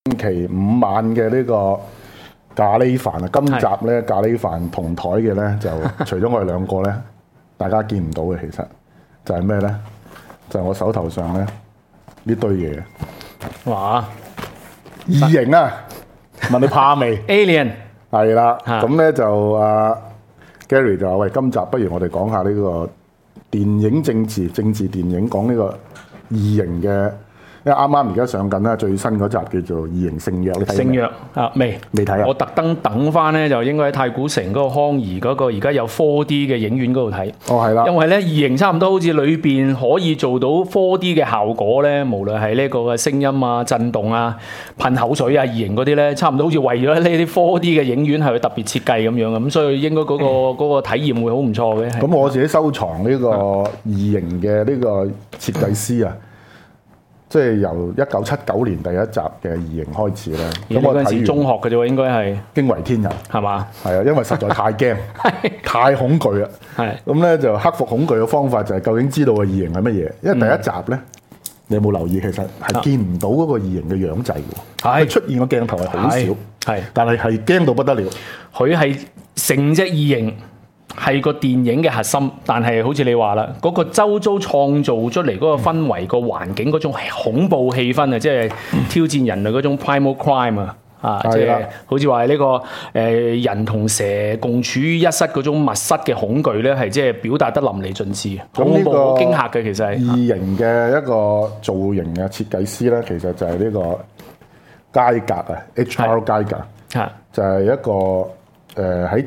期5晚嘅呢個咖喱飯啊，今集咧咖喱飯同台嘅咧就除咗我哋兩個咧，大家見唔到嘅其實就係咩咧？就係我手頭上咧呢堆嘢。 哇！ 異形啊！問你怕未 ？Alien 係啦，咁咧就Gary 就話：喂，今集不如我哋講下呢個電影政治電影，講呢個異形嘅。因為啱啱而家上緊啦，最新嗰集叫做《異形聖約》，你睇聖約啊未睇啊？ 我特登等翻咧，就應該喺太古城嗰個康怡嗰個而家有 4D 嘅影院嗰度睇。 哦，係啦。 因為咧異形差唔多好似裏邊可以做到 4D 嘅效果咧，無論係呢個嘅聲音啊、震動啊、噴口水啊、異形嗰啲咧，差唔多好似為咗呢啲 4D 嘅影院係特別設計咁樣咁，所以應該嗰個體驗會好唔錯嘅。 咁我自己收藏呢個異形嘅呢個設計師啊。即係由1979年第一集嘅異形開始咧，咁我睇中學嘅啫喎，應該係驚為天人係嘛？ 係啊，因為實在太驚，太恐懼啦。係咁咧，就克服恐懼嘅方法就係究竟知道個異形係乜嘢？因為第一集咧，你有冇留意其實係見唔到嗰個異形嘅樣仔嘅？係出現個鏡頭係好少，係，但係驚到不得了。佢係成隻異形。係個電影嘅核心，但係好似你話啦，嗰個周遭創造出嚟嗰個氛圍、個環境嗰種恐怖氣氛啊，即係挑戰人類嗰種 primal crime 啊，即係好似話呢個人同蛇共處於一室嗰種密室嘅恐懼咧，係即係表達得淋漓盡致，恐怖好驚嚇嘅。其實係異形嘅一個造型嘅設計師咧，其實就係呢個佳格啊 ，H.R. 佳格，就係一個。喺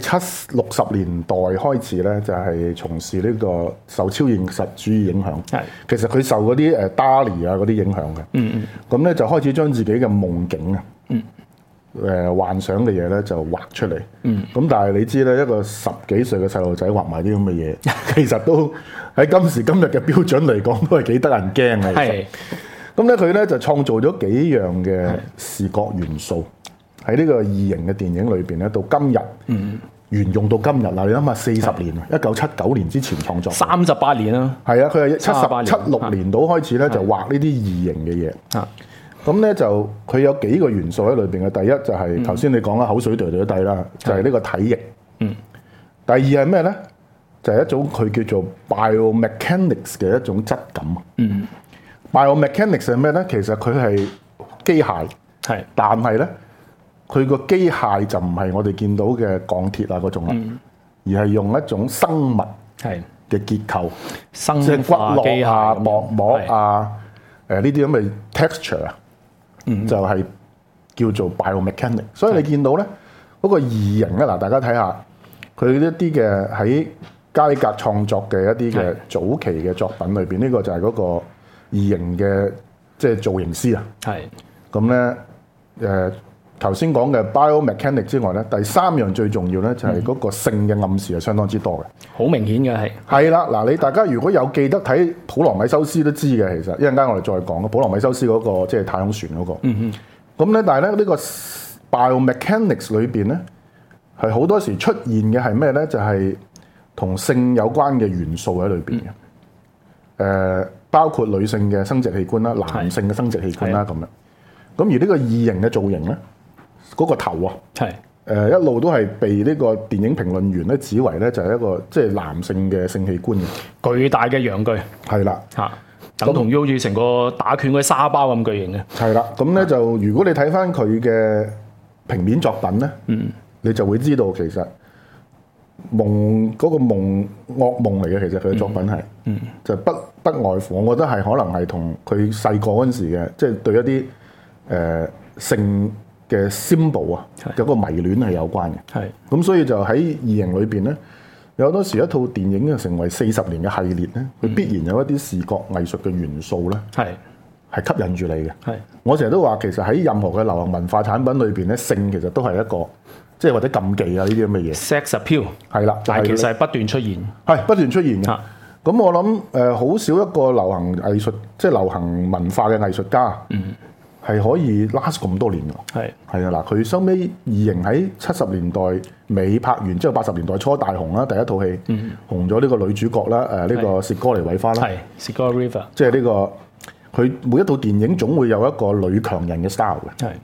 60年代開始咧，就係從事呢個受超現實主義影響。係，其實佢受嗰啲Dali 啊嗰啲影響嘅。咁咧就開始將自己嘅夢境啊，幻想嘅嘢咧就畫出嚟。咁但係你知咧，一個10幾歲嘅細路仔畫埋啲咁嘅嘢，其實都喺今時今日嘅標準嚟講，都係幾得人驚嘅。係。咁咧佢咧就創造咗幾樣嘅視覺元素。喺呢個異形嘅電影裏邊咧，到今日，沿用到今日啦。你諗下，40年，1979年之前創作 ，38年啦。 係啊，佢係76年到開始咧，就畫呢啲異形嘅嘢。咁咧就佢有幾個元素喺裏邊嘅。第一就係頭先你講啦，口水隊隊啦，就係呢個體液。第二係咩咧？就係一種佢叫做 biomechanics 嘅一種質感。biomechanics 係咩咧？其實佢係機械，但係咧。佢個機械就唔係我哋見到嘅鋼鐵啊嗰種啦，而係用一種生物嘅結構，即係骨骼啊、膜膜啊、呢啲咁嘅 texture 啊，就係叫做 biomechanics。所以你見到咧嗰個異形咧，嗱大家睇下佢一啲嘅喺佳格創作嘅一啲嘅早期嘅作品裏邊，呢個就係嗰個異形嘅即係造型師啊。係咁咧頭先講嘅 biomechanics 之外咧，第三樣最重要咧就係嗰個性嘅暗示係相當之多嘅， 好明顯嘅係啦。嗱，你大家如果有記得睇普羅米修斯都知嘅，其實一陣間我哋再講普羅米修斯嗰個即係太空船嗰個。咁咧，但係咧呢個 biomechanics 裏邊咧係好多時出現嘅係咩咧？就係同性有關嘅元素喺裏邊嘅。包括女性嘅生殖器官啦，男性嘅生殖器官啦咁樣。咁而呢個異形嘅造型咧，嗰個頭啊，一路都係被呢個電影評論員咧指為咧就係一個即係男性嘅性器官嘅巨大嘅陽具，係啦嚇，等同於好似成個打拳嗰啲沙包咁巨型嘅。係啦，咁咧就如果你睇翻佢嘅平面作品咧，你就會知道其實夢嗰個噩夢嚟嘅，其實佢嘅作品係，就不外乎，我覺得係可能係同佢細個嗰陣時嘅，即係對一啲性嘅 symbol 啊，有個迷戀係有關嘅。係咁，所以就喺異形裏邊咧，有好多時一套電影就成為40年嘅系列咧，佢必然有一啲視覺藝術嘅元素咧，係吸引住你嘅。係我成日都話，其實喺任何嘅流行文化產品裏邊咧，性其實都係一個即係或者禁忌啊呢啲咁嘅嘢。Sex appeal 係啦，但係其實係不斷出現，係不斷出現嘅。咁我諗好少一個流行藝術即係流行文化嘅藝術家。係可以 last 咁多年㗎，係啊嗱，佢收尾異形喺70年代尾拍完之後，80年代初大紅啦，第一套戲紅咗呢個女主角啦，呢個薛歌妮韋花啦，Sigourney Weaver，即係呢個佢每一套電影總會有一個女強人嘅 style 嘅，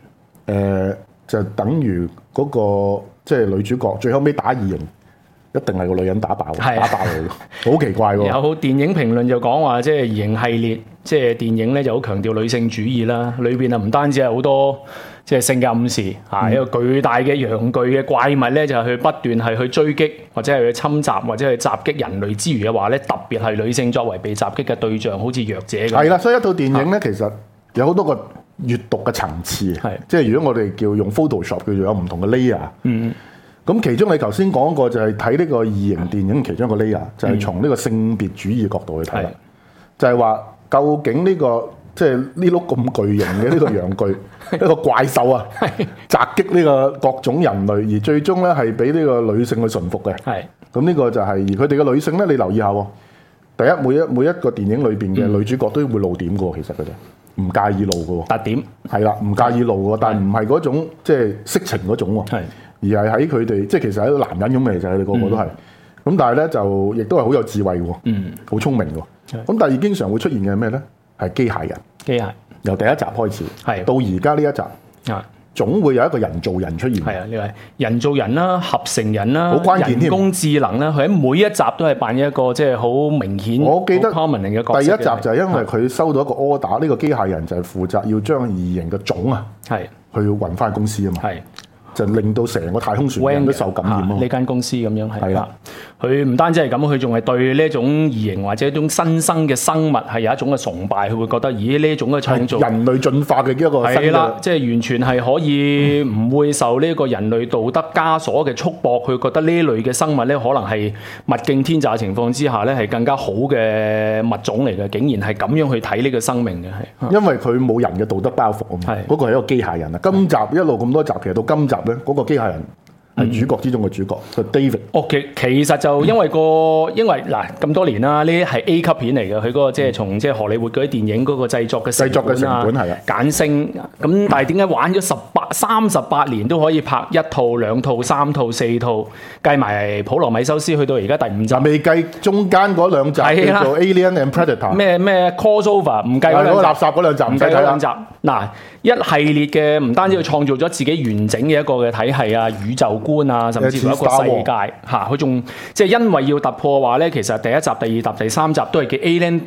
就等於嗰個即係女主角最後尾打異形，一定係個女人打爆佢，好奇怪喎！ 有電影評論就講話，即係異形系列，即係電影咧就好強調女性主義啦。裏邊啊唔單止係好多即係性嘅暗示嚇，一個巨大嘅陽具嘅怪物咧就係去不斷係去追擊或者係去侵襲或者去襲擊人類之餘嘅話咧，特別係女性作為被襲擊嘅對象，好似弱者咁。 係啦，所以一套電影咧其實有好多個閱讀嘅層次，即係如果我哋叫用 Photoshop 叫做有唔同嘅 layer。咁其中你頭先講過就係睇呢個異形電影其中一個 layer，就係從呢個性別主義角度去睇啦。就係話究竟呢個即係呢碌咁巨型嘅呢個陽具一個怪獸啊，襲擊呢個各種人類，而最終咧係俾呢個女性去馴服嘅。咁呢個就係而佢哋嘅女性咧，你留意下喎。第一每一個電影裏邊嘅女主角都會露點嘅喎，其實佢哋唔介意露嘅喎。特點係啦，唔介意露嘅，但係唔係嗰種即係色情嗰種喎。而係喺佢哋，即係其實係一個男人咁嘅，其實佢哋個個都係。咁但係咧就亦都係好有智慧喎，好聰明喎。咁但係經常會出現嘅係咩咧？係機械人。機械由第一集開始，到而家呢一集，總會有一個人造人出現。係啊，呢個人造人啦、合成人啦、好關鍵添，人工智能啦，佢喺每一集都係扮演一個即係好明顯。我記得第一集就係因為佢收到一個 order，呢個機械人就係負責要將異形嘅種啊，去運翻公司啊嘛。就令到成個太空船人都受感染咯。呢間公司咁樣係啦，佢唔單止係咁，佢仲係對呢一種異形或者一種新生嘅生物係有一種嘅崇拜，佢會覺得咦呢種嘅創造人類進化嘅一個係啦， 即係完全係可以唔會受呢個人類道德枷鎖嘅束縛。佢覺得呢類嘅生物咧，可能係物競天擇嘅情況之下咧，係更加好嘅物種嚟嘅。竟然係咁樣去睇呢個生命嘅，係因為佢冇人嘅道德包袱啊嘛。嗰個係一個機械人啊。今集一路咁多集，其實到今集咧，嗰個機械人係主角之中嘅主角，個 David。其實就因為嗱咁多年啦，呢啲係 A 級片嚟嘅，佢嗰個即係從即係荷里活嗰啲電影嗰個製作嘅成本係啊簡升咁，但係點解玩咗38年都可以拍1套、2套、3套、4套，計埋普羅米修斯去到而家第5集，未計中間嗰2集叫做 Alien and Predator 咩 crossover， 唔計嗰2集，垃圾嗰2集唔計嗰2集。嗱，一系列嘅唔單止佢創造咗自己完整嘅一個嘅體系啊、宇宙觀啊，甚至乎一個世界嚇，佢仲即係因為要突破嘅話咧，其實第1集、第2集、第3集都係叫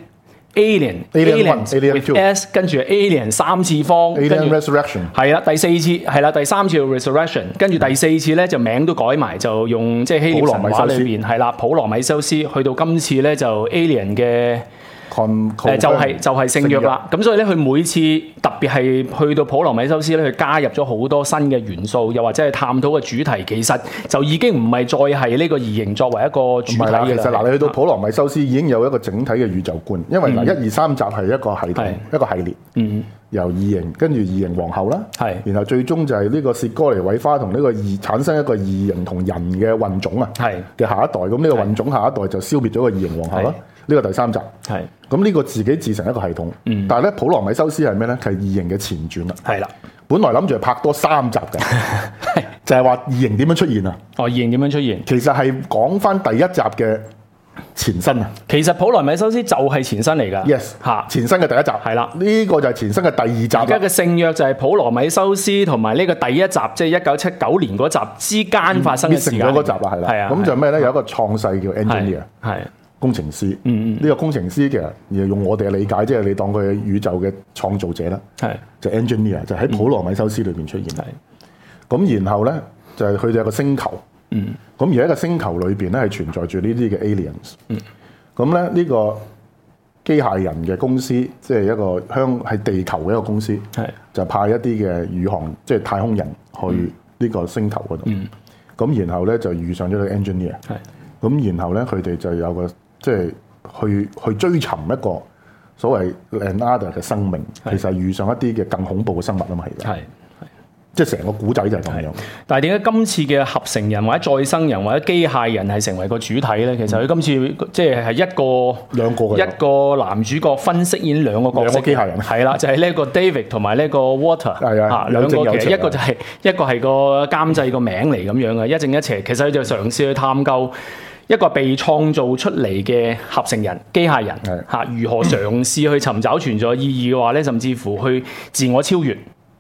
Alien S， 跟住 Alien 3次方 Alien Resurrection 係啦，第4次係啦，第3次 Resurrection， 跟住第4次咧就名都改埋，就用即係希臘神話裏邊係啦，普羅米修斯，去到今次咧就 Alien 嘅。就係聖約啦，咁所以咧佢每次特別係去到普羅米修斯咧，佢加入咗好多新嘅元素，又或者係探討嘅主題，其實就已經唔係再係呢個異形作為一個主題嘅啦。其實嗱，你去到普羅米修斯已經有一個整體嘅宇宙觀，因為嗱1、2、3集係一個系統，一個系列，由異形跟住異形皇后啦，然後最終就係呢個薛哥尼韋花同呢個產生一個異形同人嘅混種啊嘅下一代，咁呢個混種下一代就消滅咗個異形皇后啦。呢個第3集，咁呢個自己自成一個系統，但係咧普羅米修斯係咩咧？係異形嘅前傳啦。係啦，本來諗住拍多3集嘅，就係話異形點樣出現啊？異形點樣出現？其實係講翻第1集嘅前身啊。其實普羅米修斯就係前身嚟㗎。Yes， 前身嘅第1集係啦。呢個就係前身嘅第2集。而家嘅聖約就係普羅米修斯同埋呢個第1集，即係1979年嗰集之間發生嘅時間。成咗嗰集啦，係啦。係啊。咁就咩咧？有一個創世叫 engineer。係。工程師，呢個工程師其實用我哋嘅理解，即係你當佢係宇宙嘅創造者啦，就 engineer 就喺普羅米修斯裏邊出現。咁然後咧就係佢哋有個星球，咁而喺個星球裏邊咧係存在住呢啲嘅 aliens。咁咧呢個機械人嘅公司，即係一個係地球嘅一個公司，就派一啲嘅宇航即係太空人去呢個星球嗰度。咁然後咧就遇上咗個 engineer。咁然後咧佢哋就有個即係去追尋一個所謂 another 嘅生命，其實係遇上一啲嘅更恐怖嘅生物啊嘛，係即係成個古仔就係咁樣。但係點解今次嘅合成人或者再生人或者機械人係成為個主體咧？其實佢今次即係一個男主角分飾演2個角色，機械人係啦，就係呢個 David 同埋呢個 Walter 係啊，兩個其實一個就係個監製個名嚟咁樣嘅，一正一邪。其實佢就嘗試去探究一個被創造出嚟嘅合成人機械人如何嘗試去尋找存在意義嘅話咧，甚至乎去自我超越。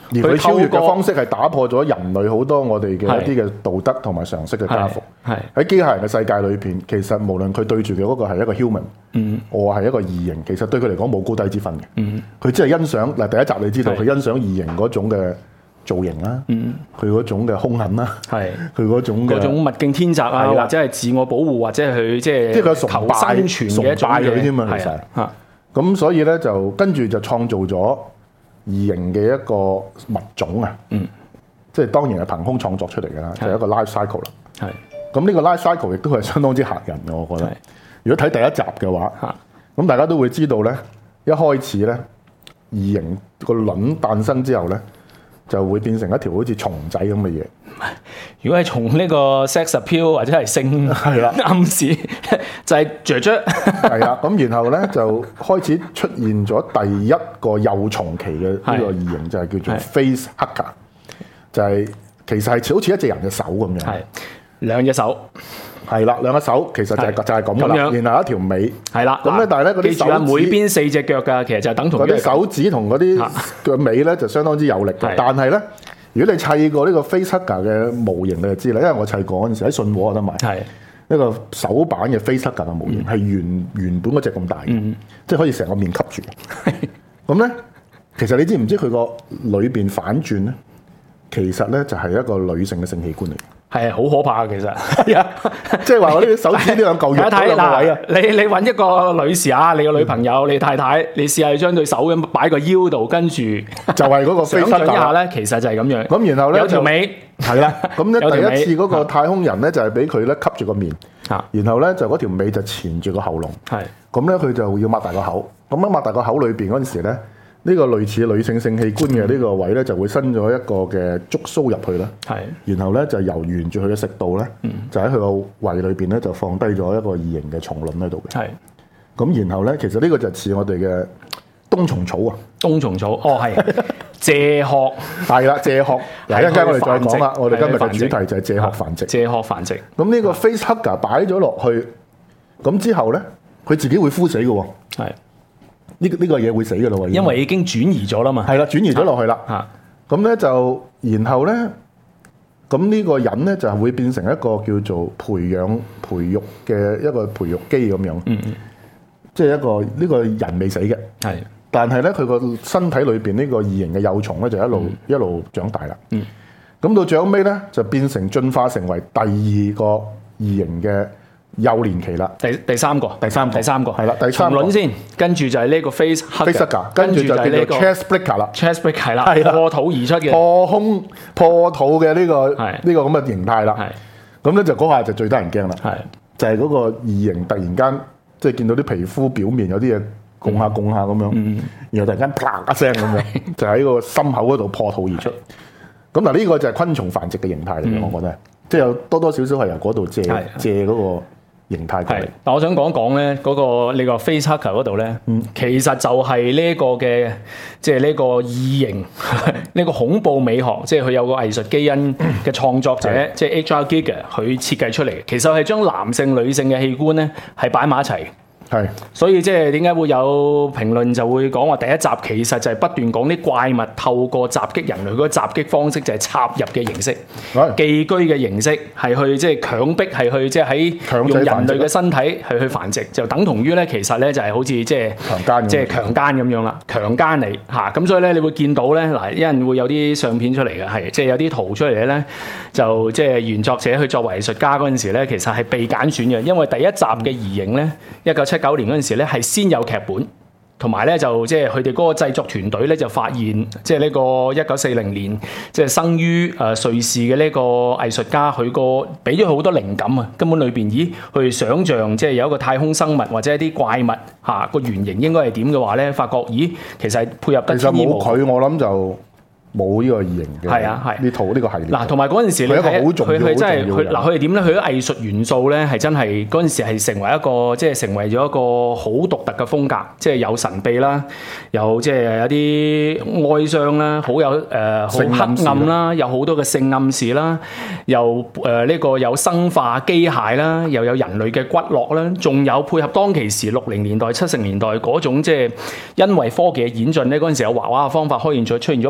而佢超越嘅方式係打破咗人類好多我哋嘅一啲嘅道德同埋常識嘅枷鎖。喺機械人嘅世界裏邊，其實無論佢對住嘅嗰個係一個 human，我係一個異形，其實對佢嚟講冇高低之分嘅。佢只係欣賞嗱，第一集你知道佢欣賞異形嗰種嘅造型啦，佢嗰種嘅兇狠啦，佢嗰種物競天擇啊，或者係自我保護，或者係佢即係佢求生存嘅一種嘅添啊，其實咁所以咧就跟住就創造咗異形嘅一個物種啊，即係當然係憑空創作出嚟㗎啦，就係一個 life cycle 啦。咁呢個 life cycle 亦都係相當之嚇人嘅，我覺得。如果睇第一集嘅話，咁大家都會知道咧，一開始咧異形個卵誕生之後咧，就會變成一條好似蟲仔咁嘅嘢。 如果係從呢個 sex appeal 或者係性暗示，就係雀雀。 係啦，咁然後咧就開始出現咗第一個幼蟲期嘅呢個異形，就係叫做 face hugger，就係其實係好似一隻人嘅手咁樣， 兩隻手。 係啦，兩個手其實就係咁噶啦，然後一條尾係啦。咁咧，但係咧嗰啲手指每邊4隻腳㗎，其實就等同嗰啲手指同嗰啲腳尾咧，就相當之有力嘅。但係咧，如果你砌過呢個 face hugger 嘅模型，你就知啦。因為我砌過嗰陣時喺信和有得賣，一個手版嘅 face hugger 嘅模型係原本嗰隻咁大嘅，即係可以成個面吸住。咁咧，其實你知唔知佢個裏邊反轉咧？其實咧就係一個女性嘅性器官嚟。 係好可怕嘅，其實即係話我呢啲手指呢兩嚿肉嗰兩個位啊！ 你揾一個女士啊，你個女朋友、你太太，你試下將對手咁擺個腰度，跟住就係嗰個飛身一下咧，其實就係咁樣。 咁然後咧有條尾係啦。咁咧第一次嗰個太空人咧就係俾佢咧吸住個面，然後咧就嗰條尾就纏住個喉嚨。係咁咧，佢就要擘大個口。咁樣擘大個口裏邊嗰陣時咧，呢個類似女性性器官嘅呢個位咧，就會伸咗一個嘅觸鬚入去啦。係，然後咧就沿住佢嘅食道咧，就喺佢個胃裏邊咧就放低咗一個異形嘅蟲卵喺度嘅。係，咁然後咧，其實呢個就似我哋嘅冬蟲草啊。冬蟲草，係謝殼，係啦，謝殼。嗱，一陣間我哋再講啦。我哋今日嘅主題就係謝殼繁殖。謝殼繁殖。咁呢個 face hugger 擺咗落去，咁之後咧，佢自己會枯死嘅喎。係。呢個嘢會死嘅咯喎，因為已經轉移咗啦嘛。係啦，轉移咗落去啦。咁咧就，然後咧，咁呢個人咧就會變成一個叫做培育嘅一個培育基咁樣。即係一個呢個人未死嘅。係。但係咧，佢個身體裏邊呢個異形嘅幼蟲咧就一路長大啦。咁到最後尾咧就變成進化成為第二個異形嘅幼年期啦，第三個係啦，第三輪先，跟住就係呢個 face hugger， 跟住就係呢個 chest breaker 啦 ，chest breaker 係啦，破土而出嘅破土嘅呢個咁嘅形態啦，咁咧就嗰下就最得人驚啦，就係嗰個異形突然間即係見到啲皮膚表面有啲嘢拱下咁樣，然後突然間啪一聲咁樣，就喺個心口嗰度破土而出，咁嗱呢個就係昆蟲繁殖嘅形態嚟嘅，我覺得，即係有多多少少係由嗰度借嗰個形態嚟，但我想講講咧，嗰個呢個 face hugger 嗰度咧，其實就係呢個嘅，即係呢個異形呢個恐怖美學，即係佢有個藝術基因嘅創作者，即係 H.R. Giger 佢設計出嚟，其實係將男性、女性嘅器官咧係擺埋一齊。係，所以即係點解會有評論就會講話第一集其實就係不斷講啲怪物透過襲擊人類嗰個襲擊方式就係插入嘅形式，寄居嘅形式係去即係強迫係去即係喺用人類嘅身體係去繁殖，就等同於咧其實咧就係好似即係強姦咁樣啦，強姦你嚇，咁所以咧你會見到咧嗱，一陣會有啲相片出嚟嘅，係即係有啲圖出嚟咧，就即係原作者去作為藝術家嗰陣時咧，其實係被揀選嘅，因為第一集嘅異形咧1979年嗰陣時咧，係先有劇本，同埋咧就即係佢哋嗰個製作團隊咧就發現，即係呢個1940年即係生於瑞士嘅呢個藝術家，佢個俾咗好多靈感啊！根本裏邊去想像即係有一個太空生物或者一啲怪物嚇個原型應該係點嘅話咧，發覺其實係配合得天衣無縫。其實冇佢，我諗就冇呢個異形嘅。係啊，係呢套呢個系列。嗱，同埋嗰陣時你睇佢真係佢嗱佢係點咧？佢啲藝術元素咧係真係嗰陣時係成為一個即係成為咗一個好獨特嘅風格，即係有神秘啦，有即係有啲哀傷啦，好有好黑暗啦，有好多嘅性暗示啦，又呢個有生化機械啦，又有人類嘅骨骼啦，仲有配合當其時60年代、70年代嗰種即係因為科技嘅演進咧，嗰陣時有畫畫嘅方法，出現咗噴畫。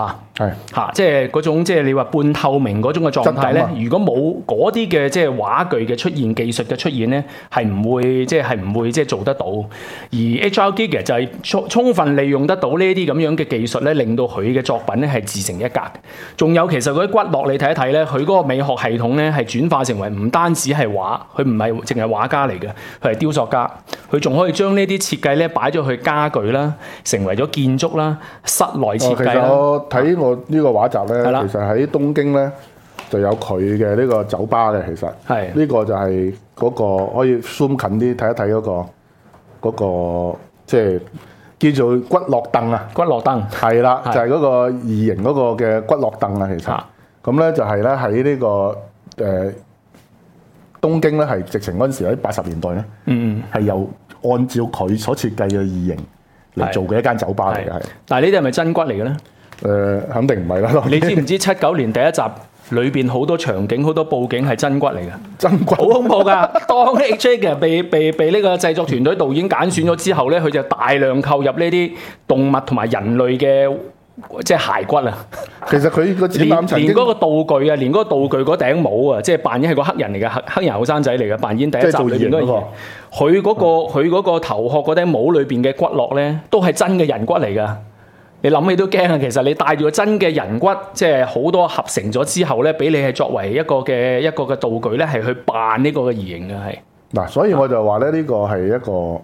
化，即係嗰種即係你話半透明嗰種嘅狀態咧。如果冇嗰啲嘅即係畫具嘅出現、技術嘅出現咧，係唔會即係做得到。而 HR Giger 就係充分利用得到呢啲咁樣嘅技術咧，令到佢嘅作品咧係自成一格。仲有其實嗰啲骨骼你睇一睇咧，佢嗰個美學系統咧係轉化成為唔單止係畫，佢唔係淨係畫家嚟嘅，佢係雕塑家，佢仲可以將呢啲設計咧擺咗去家具啦，成為咗建築啦、室內設計啦。其實我睇我呢個畫集咧，其實喺東京咧就有佢嘅呢個酒吧嘅，其實係呢個就係嗰個可以 zoom 近啲睇一睇嗰個即係叫做骨骼凳啊， 骨骼凳係啦，就係嗰個異形嗰個嘅骨骼凳啊，其實咁咧就係咧喺呢個東京咧係直情嗰陣時喺80年代咧，係由按照佢所設計嘅異形嚟做嘅一間酒吧嚟嘅，係。 但係呢啲係咪真骨嚟嘅咧？ 肯定唔係啦。 你知唔知79年第一集裏邊好多場景、好多佈景係真骨嚟嘅？ 真骨好恐怖㗎！當 H.A. 嘅被呢個製作團隊導演揀選咗之後咧，佢就大量購入呢啲動物同埋人類嘅即係骸骨啊！ 其實佢個展覽連嗰個道具啊，連嗰個道具嗰頂帽啊，即係扮演係個黑人嚟嘅黑人後生仔嚟嘅，扮演第一集裏邊嗰個。佢嗰個頭殼嗰頂帽裏邊嘅骨骼咧，都係真嘅人骨嚟㗎。你諗起都驚啊！其實你帶住個真嘅人骨，即係好多合成咗之後咧，俾你係作為一個嘅道具咧，係去扮呢個嘅異形嘅係。 嗱，所以我就話咧，呢個係一個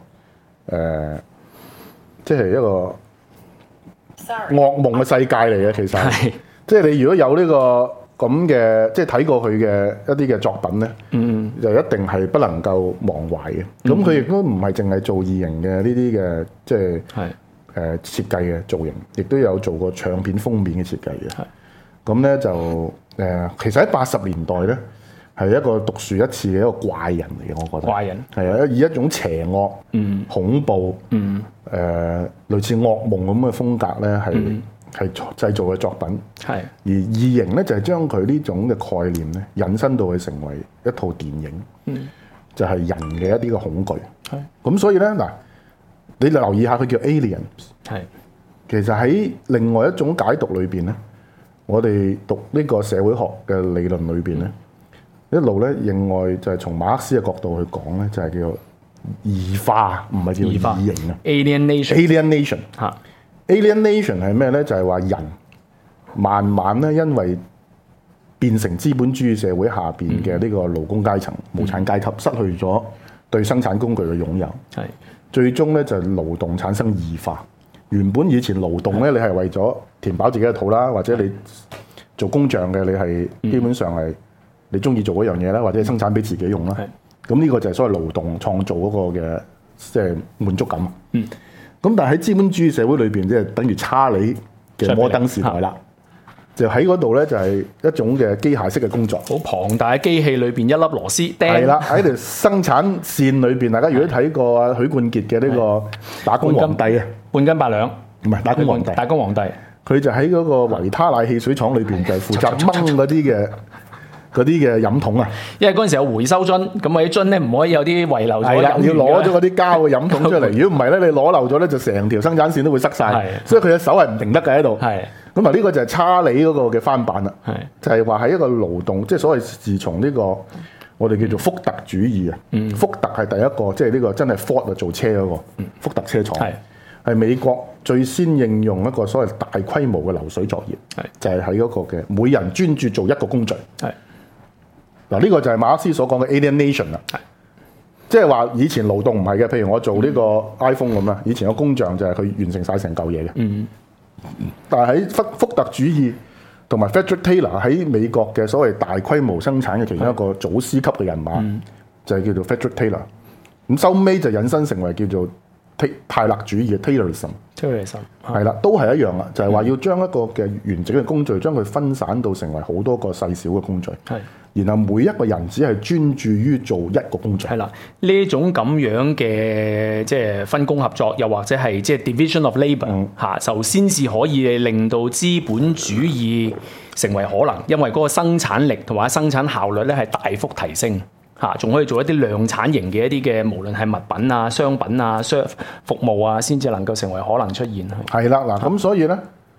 即係一個噩夢嘅世界嚟嘅。其實係，即係你如果有呢個咁嘅，即係睇過佢嘅一啲嘅作品咧，就一定係不能夠忘懷嘅。咁佢亦都唔係淨係做異形嘅呢啲嘅，即係。設計嘅造型，亦都有做過唱片封面嘅設計嘅。咁咧就其實喺80年代咧，係一個獨樹一幟嘅一個怪人嚟嘅，我覺得。怪人係啊，以一種邪惡、恐怖、類似噩夢咁嘅風格咧，係製造嘅作品。係而異形咧，就係將佢呢種嘅概念咧，引申到去成為一套電影。就係人嘅一啲嘅恐懼。係咁，所以咧嗱。你留意下佢叫 Aliens， 係其實喺另外一種解讀裏邊咧，我哋讀呢個社會學嘅理論裏邊咧，一路咧另外就係從馬克思嘅角度去講咧，就係叫異化，唔係叫異形啊。Alienation 嚇 Alienation 係咩咧？就係話人慢慢咧，因為變成資本主義社會下邊嘅呢個勞工階層、無產階級，失去咗對生產工具嘅擁有。係。最終咧就係勞動產生異化。原本以前勞動咧，你係為咗填飽自己嘅肚啦，或者你做工匠嘅，你係基本上係你中意做嗰樣嘢啦，或者生產俾自己用啦。咁呢個就係所謂勞動創造嗰個嘅即係滿足感。咁但係喺資本主義社會裏邊，即係等於查理嘅摩登時代啦。就喺嗰度咧，就係一種嘅機械式嘅工作，好龐大嘅機器裏邊一粒螺絲釘。係啦，喺條生產線裏邊，大家如果睇過啊許冠傑嘅呢個打工皇帝啊，半斤八兩，唔係打工皇帝，打工皇帝，佢就喺嗰個維他奶汽水廠裏邊就係負責掹嗰啲嘅飲筒啊。因為嗰陣時有回收樽，咁啊啲樽咧唔可以有啲遺留咗。係啦，要攞咗嗰啲膠嘅飲筒出嚟。如果唔係咧，你攞漏咗咧，就成條生產線都會塞晒。所以佢嘅手係唔停得嘅喺度。係。咁啊，呢個就係查理嗰個嘅翻版啦，就係話係一個勞動，即係所謂自從呢個我哋叫做福特主義啊。福特係第一個，即係呢個真係 Ford 做車嗰個福特車廠，係美國最先應用一個所謂大規模嘅流水作業，就係喺嗰個嘅每人專注做一個工序。嗱，呢個就係馬克思所講嘅 alienation 啦，即係話以前勞動唔係嘅，譬如我做呢個 iPhone 咁啦，以前個工匠就係佢完成晒成嚿嘢嘅。但係喺福特主義同埋 Frederick Taylor 喺美國嘅所謂大規模生產嘅其中一個祖師級嘅人馬，就係叫做 Frederick Taylor。咁收尾就引申成為叫做泰勒主義嘅 Taylorism。係啦，都係一樣啦，就係話要將一個嘅完整嘅工序，將佢分散到成為好多個細小嘅工序。然後每一個人只係專注於做一個工序。係啦，呢種咁樣嘅即係分工合作，又或者係即係 division of labour 嚇，就先至可以令到資本主義成為可能，因為嗰個生產力同埋生產效率咧係大幅提升嚇，仲可以做一啲量產型嘅一啲嘅，無論係物品啊、商品啊、服務啊，先至能夠成為可能出現。係啦，嗱咁所以咧，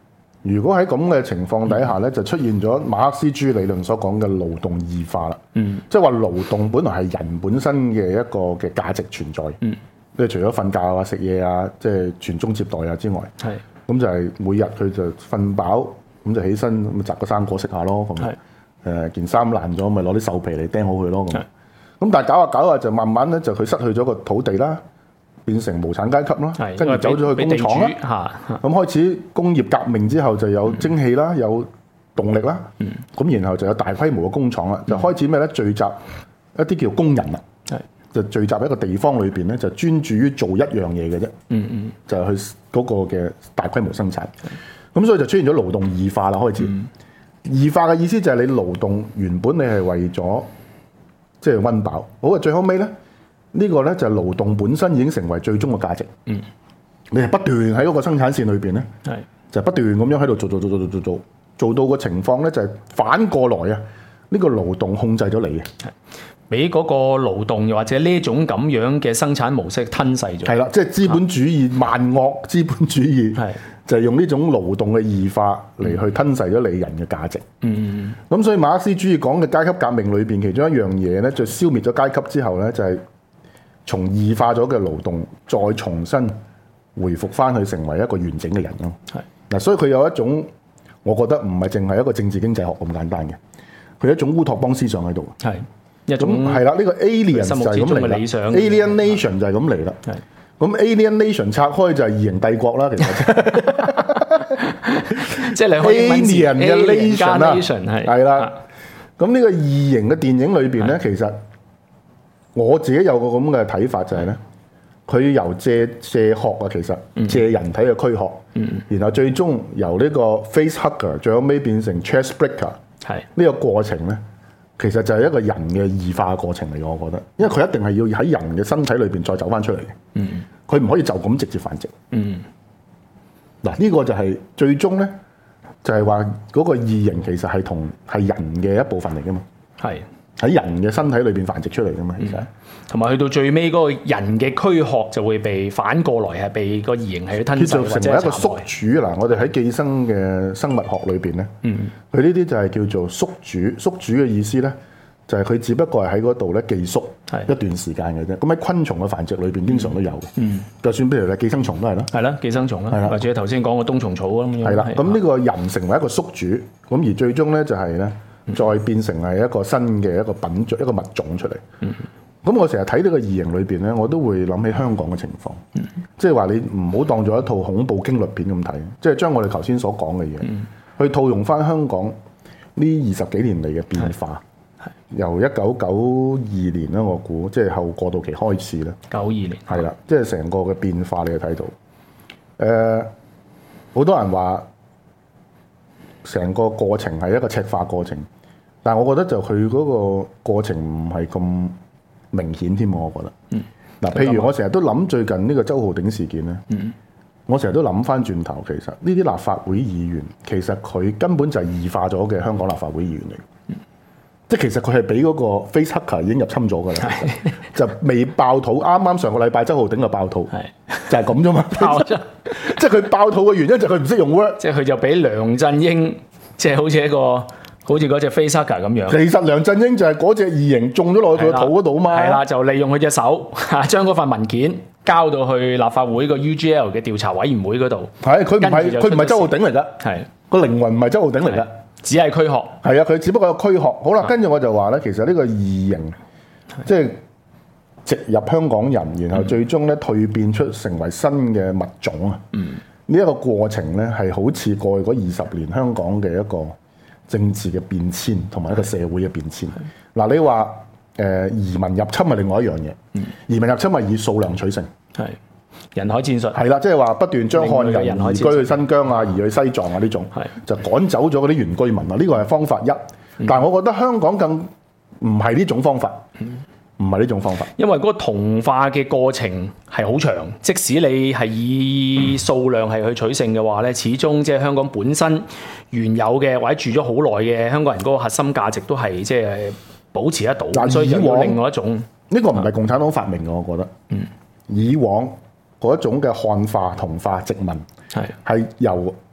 如果喺咁嘅情況底下咧，就出現咗馬克思主義理論所講嘅勞動異化啦。即係話勞動本來係人本身嘅一個嘅價值存在。即係除咗瞓覺啊、食嘢啊、即係傳宗接代啊之外，咁就係每日佢就瞓飽，咁就起身咁摘個生果食下咯。咁件衫爛咗，咪攞啲獸皮嚟釘好佢咯。咁但係搞下搞下就慢慢咧，就佢失去咗個土地啦。變成無產階級啦，跟住走咗去工廠啦。咁開始工業革命之後就有蒸汽啦，有動力啦。咁然後就有大規模嘅工廠啦，就開始咩咧？聚集一啲叫工人啦，就聚集喺一個地方裏邊咧，就專注於做一樣嘢嘅啫。就係去嗰個嘅大規模生產。咁所以就出現咗勞動異化啦。開始異化嘅意思就係你勞動原本你係為咗即係溫飽，好啊，最後尾咧。呢個咧就係勞動本身已經成為最終嘅價值。你係不斷喺嗰個生產線裏邊咧，就不斷咁樣喺度做到個情況咧，就係反過來啊！呢個勞動控制咗你嘅， 俾嗰個勞動又或者呢種咁樣嘅生產模式吞噬咗。 係啦，即係資本主義萬惡資本主義，就係用呢種勞動嘅異化嚟去吞噬咗你人嘅價值。咁所以馬克思主義講嘅階級革命裏邊，其中一樣嘢咧，就消滅咗階級之後咧，就係從異化咗嘅勞動，再重新回復翻去成為一個完整嘅人咯。嗱，所以佢有一種，我覺得唔係淨係一個政治經濟學咁簡單嘅，佢有一種烏托邦思想喺度。 一種係啦，呢個 alien 就係咁嚟啦。alienation 就係咁嚟啦。咁 alienation 拆開就係異形帝國啦，其實即係你可以 alien 嘅 nation 係啦。咁呢個異形嘅電影裏邊咧，其實我自己有個咁嘅睇法就係咧，佢由借殼啊，其實借人體嘅軀殼，然後最終由呢個 facehugger 最後尾變成 chest breaker，呢個過程咧，其實就係一個人嘅異化嘅過程嚟嘅，我覺得，因為佢一定係要喺人嘅身體裏邊再走翻出嚟嘅，佢唔可以就咁直接繁殖。嗱，呢個就係最終咧，就係話嗰個異形其實係人嘅一部分嚟嘅嘛。喺人嘅身體裏邊繁殖出嚟噶嘛，其實同埋去到最尾嗰個人嘅軀殼就會被反過來係被個異形係吞噬， 就成為一個宿主嗱。我哋喺寄生嘅生物學裏邊咧，佢呢啲就係叫做宿主。宿主嘅意思咧，就係佢只不過係喺嗰度咧寄宿一段時間嘅啫。咁喺昆蟲嘅繁殖裏邊，經常都有嘅。就算譬如寄生蟲都係咯， 係啦，寄生蟲啦，或者頭先講個冬蟲草咁樣。 係啦，咁呢個人成為一個宿主，咁而最終咧就係咧。再變成係一個新嘅一個品種、一個物種出嚟。咁我成日睇呢個異形裏邊咧，我都會諗起香港嘅情況。即係話你唔好當咗一套恐怖驚慄片咁睇，即係將我哋頭先所講嘅嘢，去套用翻香港呢20幾年嚟嘅變化。由1992年啦，我估即係後過渡期開始啦。 92年係啦，即係成個嘅變化你就睇到。好多人話成個過程係一個赤化過程。但係我覺得就佢嗰個過程唔係咁明顯添，我覺得。嗱，譬如我成日都諗最近呢個周浩鼎事件咧，我成日都諗翻轉頭，其實呢啲立法會議員其實佢根本就係異化咗嘅香港立法會議員嚟，即係其實佢係俾嗰個 facehugger 已經入侵咗㗎啦，就未爆肚。啱啱上個禮拜周浩鼎就爆肚，就係咁啫嘛。即係佢爆肚嘅原因就係佢唔識用 Word， 即係佢就俾梁振英即係好似一個。好似嗰隻 facehugger 咁樣， 其實梁振英就係嗰隻異形中咗落去佢個肚嗰度嘛。 係啦，就利用佢隻手將嗰份文件交到去立法會個 UGL 嘅調查委員會嗰度。 係，佢唔係周浩鼎嚟㗎。係個靈魂唔係周浩鼎嚟㗎， 只係軀殼。 係啊，佢只不過個軀殼。好啦，跟住我就話咧，其實呢個異形即係植入香港人，然後最終咧蛻變出成為新嘅物種啊。呢一個過程咧係好似過去嗰20年香港嘅一個政治嘅變遷同埋一個社會嘅變遷。嗱，你話移民入侵係另外一樣嘢。移民入侵係以數量取勝， 係人海戰術。 係啦，即係話不斷將漢人移居去新疆啊，移去西藏啊呢種，就趕走咗嗰啲原居民啊。呢個係方法一。但係我覺得香港更唔係呢種方法。唔係呢種方法， 因為嗰個同化嘅過程係好長，即使你係以數量係去取勝嘅話咧，始終即係香港本身原有嘅或者住咗好耐嘅香港人嗰個核心價值都係即係保持得到。 但所以就有另外一種呢個唔係共產黨發明嘅，我覺得。以往嗰一種嘅漢化同化殖民係由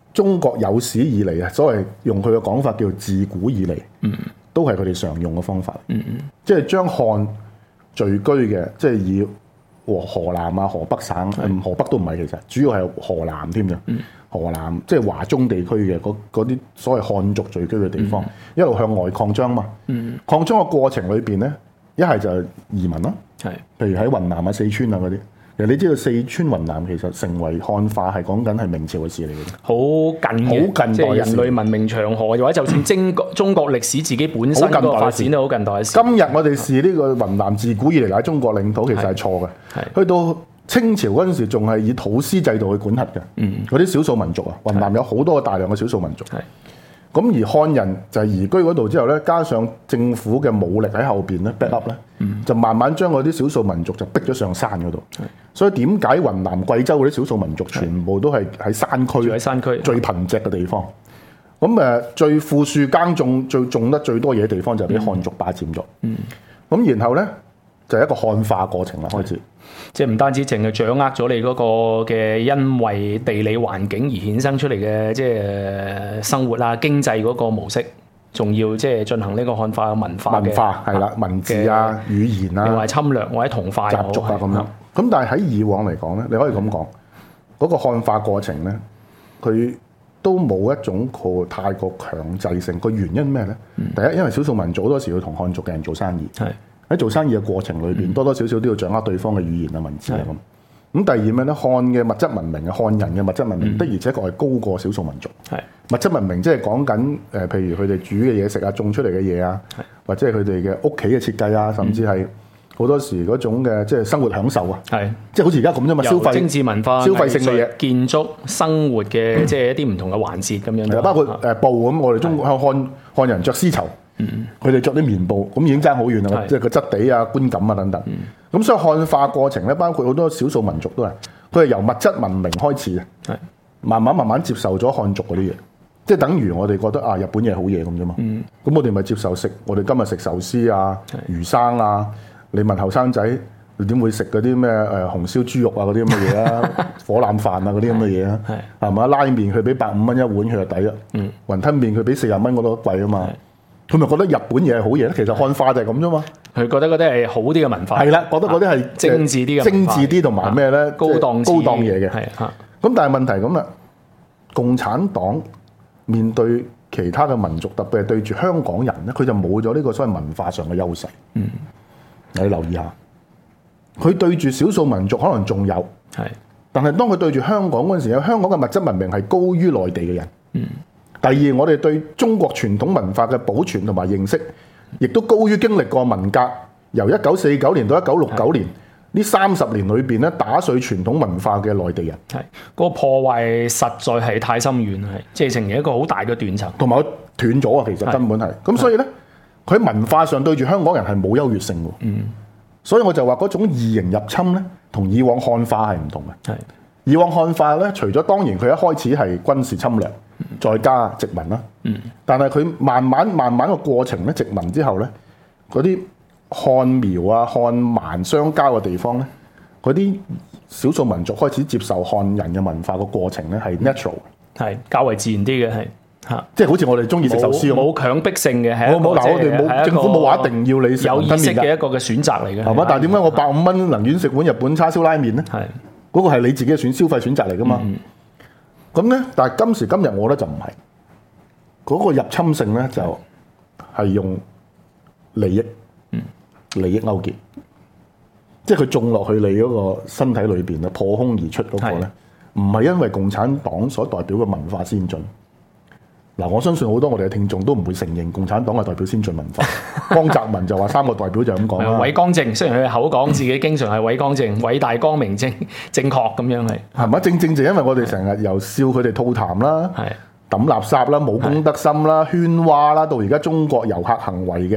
中國有史以嚟啊，所謂用佢嘅講法叫自古以嚟，都係佢哋常用嘅方法。即係將漢聚居嘅，即係以河南啊、河北省，河北都唔係，其實主要係河南添嘅。河南即係華中地區嘅嗰啲所謂漢族聚居嘅地方，一路向外擴張嘛。擴張嘅過程裏邊咧，一係就係移民咯。譬如喺雲南啊、四川啊嗰啲。其實你知道四川雲南其實成為漢化係講緊係明朝嘅事嚟嘅， 好近代，即係人類文明長河，或者就算中國歷史自己本身個發展都好近代嘅事。 今日我哋視呢個雲南自古以嚟喺中國領土，其實係錯嘅。去到清朝嗰陣時，仲係以土司制度去管轄嘅。嗰啲少數民族啊，雲南有好多大量嘅少數民族。咁而漢人就係移居嗰度之後咧，加上政府嘅武力喺後邊咧 back up 咧，就慢慢將嗰啲少數民族就逼咗上山嗰度。所以點解雲南、貴州嗰啲少數民族全部都係喺山區最貧瘠嘅地方？咁最富庶耕種、最種得最多嘢嘅地方就俾漢族霸佔咗。咁然後咧就係一個漢化過程啦，開始。 即係唔單止淨係掌握咗你嗰個嘅因為地理環境而衍生出嚟嘅即係生活啊、經濟嗰個模式，仲要即係進行呢個漢化嘅文化係啦，文字啊、語言啊， 又係侵略或者同化習俗啊咁樣。咁但係喺以往嚟講咧，你可以咁講，嗰個漢化過程咧，佢都冇一種太過強制性。個原因咩咧？第一，因為少數民族好多時要同漢族嘅人做生意。喺做生意嘅過程裏邊，多多少少都要掌握對方嘅語言啊、文字啊咁。咁第二咩咧？漢嘅物質文明啊，漢人嘅物質文明的而且確係高過少數民族。物質文明即係講緊譬如佢哋煮嘅嘢食啊、種出嚟嘅嘢啊，或者係佢哋嘅屋企嘅設計啊，甚至係好多時嗰種嘅即係生活享受啊。即係好似而家咁啫嘛，消費、 精緻文化、 消費性嘅嘢、 建築、生活嘅即係一啲唔同嘅環節咁樣。 包括布咁，我哋中國漢人着絲綢。佢哋着啲棉布，咁已經爭好遠啦，即係個質地啊、觀感啊等等。咁所以漢化過程咧，包括好多少數民族都係，佢係由物質文明開始嘅，慢慢接受咗漢族嗰啲嘢，即係等於我哋覺得日本嘢好嘢咁啫嘛。咁我哋咪接受我哋今日食壽司啊、魚生啊。你問後生仔，你點會食嗰啲咩紅燒豬肉啊嗰啲咁嘅嘢啊？火腩飯啊嗰啲咁嘅嘢啊？係嘛？拉麵佢俾150蚊一碗，佢就抵啦。雲吞麵佢俾40蚊，我都貴啊嘛。佢咪覺得日本嘢係好嘢咧？其實漢化就係咁啫嘛。 佢覺得嗰啲係好啲嘅文化。係啦， 覺得嗰啲係精緻啲嘅文化， 精緻啲同埋咩咧？高檔嘢嘅。咁但係問題咁啦，共產黨面對其他嘅民族，特別係對住香港人咧，佢就冇咗呢個所謂文化上嘅優勢。你留意下，佢對住少數民族可能仲有，但係當佢對住香港嗰陣時，香港嘅物質文明係高於內地嘅人。第二，我哋對中國傳統文化嘅保存同埋認識，亦都高於經歷過文革由1949年到1969年呢30年裏邊咧打碎傳統文化嘅內地人。 嗰個破壞實在係太深遠，即係呈現一個好大嘅斷層， 同埋斷咗啊！其實根本係咁，所以咧佢喺文化上對住香港人係冇優越性嘅。所以我就話嗰種異形入侵咧，同以往漢化係唔同嘅。以往漢化咧，除咗當然佢一開始係軍事侵略，再加殖民啦。但係佢慢慢個過程咧，殖民之後咧，嗰啲漢苗啊、漢蠻相交嘅地方咧，嗰啲少數民族開始接受漢人嘅文化個過程咧，係 natural， 係較為自然啲嘅， 即係好似我哋中意食壽司咁， 冇強迫性嘅， 我哋冇政府冇話一定要你食有意識嘅一個嘅選擇嚟嘅， 係嘛？但係點解我150蚊能願食碗日本叉燒拉麵咧？嗰個係你自己嘅消費選擇嚟噶嘛？咁咧，但係今時今日我覺得就唔係，嗰個入侵性咧就係用利益勾結，即係佢種落去你嗰個身體裏邊啊，破空而出嗰個咧，唔係因為共產黨所代表嘅文化先進。嗱，我相信好多我哋嘅聽眾都唔會承認共產黨係代表先進文化。江澤民就話3個代表就咁講啦。 偉光正，雖然佢口講自己經常係偉光正、偉大、光明正確咁樣係咪？正就因為我哋成日由笑佢哋吐痰啦、抌垃圾啦、冇公德心啦、喧嘩啦，到而家中國遊客行為嘅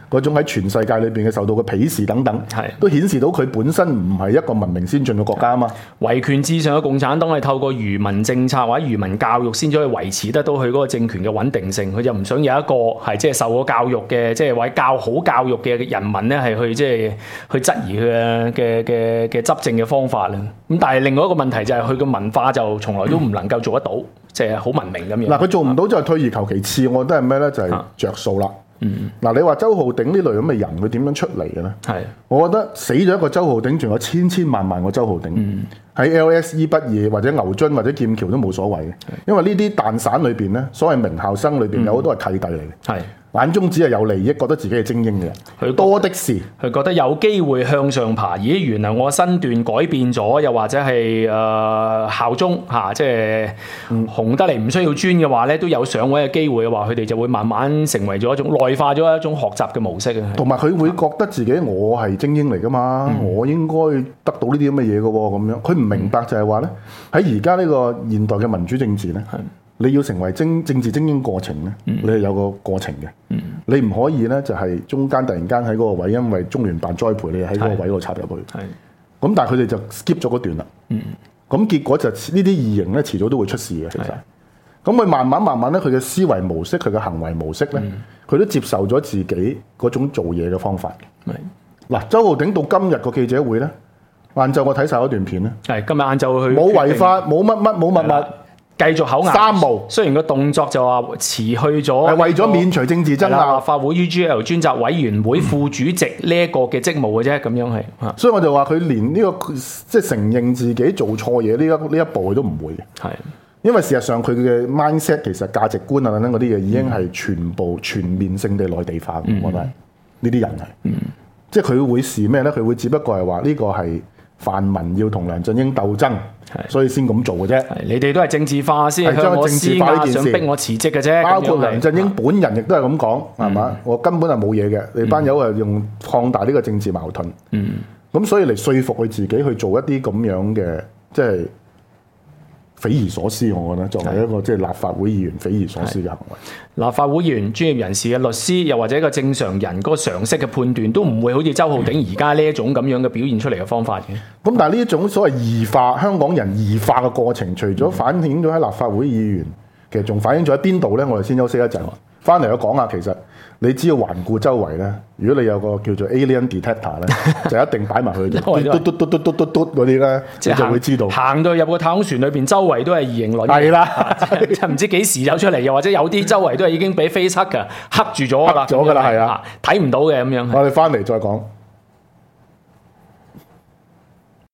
嗰種喺全世界裏邊嘅受到嘅鄙視等等，都顯示到佢本身唔係一個文明先進嘅國家啊嘛。 維權至上嘅共產黨係透過愚民政策或者愚民教育先至可以維持得到佢嗰個政權嘅穩定性。佢就唔想有一個係即係受過教育嘅，即係或者教好教育嘅人民咧，係去即係去質疑佢嘅執政嘅方法啦。咁但係另外一個問題就係佢嘅文化就從來都唔能夠做得到，即係好文明咁樣。 嗱，佢做唔到就係退而求其次，我覺得係咩咧？就係着數啦。嗱，你話周浩鼎呢類咁嘅人，佢點樣出嚟嘅咧？我覺得死咗一個周浩鼎，仲有千千萬萬個周浩鼎喺 LSE 畢業或者牛津或者劍橋都冇所謂嘅，因為呢啲蛋散裏邊咧，所謂名校生裏邊有好多係契弟嚟嘅。眼中只係有利益，覺得自己係精英嘅人，佢多的是。佢覺得有機會向上爬，咦？原來我身段改變咗，又或者係效忠嚇，即係紅得嚟唔需要專嘅話咧，都有上位嘅機會嘅話，佢哋就會慢慢成為咗一種內化咗一種學習嘅模式啊。同埋佢會覺得自己我係精英嚟噶嘛，我應該得到呢啲咁嘅嘢嘅喎，咁樣佢唔明白就係話咧，喺而家呢個現代嘅民主政治咧。你要成為政治精英過程咧，你係有個過程嘅。你唔可以咧，就係中間突然間喺嗰個位，因為中聯辦栽培你喺嗰個位度插入去。咁但係佢哋就 skip 咗嗰段啦。咁結果就呢啲異形咧，遲早都會出事嘅。其實，咁佢慢慢咧，佢嘅思維模式、佢嘅行為模式咧，佢都接受咗自己嗰種做嘢嘅方法。嗱，周浩鼎到今日個記者會咧，晏晝我睇晒嗰段片咧。今日晏晝去冇違法，冇乜乜，冇密密。繼續口硬三無，雖然個動作就話辭去咗，係為咗免除政治爭拗，立法會 UGL 專責委員會副主席呢一個嘅職務嘅啫，咁樣係。所以我就話佢連呢個即係承認自己做錯嘢呢一步佢都唔會嘅。係，因為事實上佢嘅 mindset 其實價值觀啊等等嗰啲嘢已經係全部全面性地內地化嘅。我覺得呢啲人係，即係佢會視咩咧？佢會只不過係話呢個係泛民要同梁振英鬥爭，所以先咁做嘅啫。你哋都係政治化先，向我施壓，想逼我辭職嘅啫。包括梁振英本人亦都係咁講，係嘛？我根本係冇嘢嘅，你班友係用擴大呢個政治矛盾。咁所以嚟說服佢自己去做一啲咁樣嘅，即係匪夷所思。我覺得作為一個即係立法會議員，匪夷所思嘅行為。立法會議員、專業人士嘅律師，又或者一個正常人嗰個常識嘅判斷，都唔會好似周浩鼎而家呢一種咁樣嘅表現出嚟嘅方法嘅。咁但係呢一種所謂異化香港人異化嘅過程，除咗反映咗喺立法會議員，其實仲反映咗喺邊度咧？我哋先休息一陣，翻嚟我講下其實。你只要環顧周圍咧，如果你有個叫做 alien detector 咧，就一定擺埋去嘟嘟嘟嘟嘟嘟嘟嗰啲咧，你就會知道。行到入個太空船裏邊，周圍都係異形卵。係啦，唔知幾時走出嚟，又或者有啲周圍都係已經俾 face hugger 黑住咗㗎啦，係啊，睇唔到嘅咁樣。我哋翻嚟再講。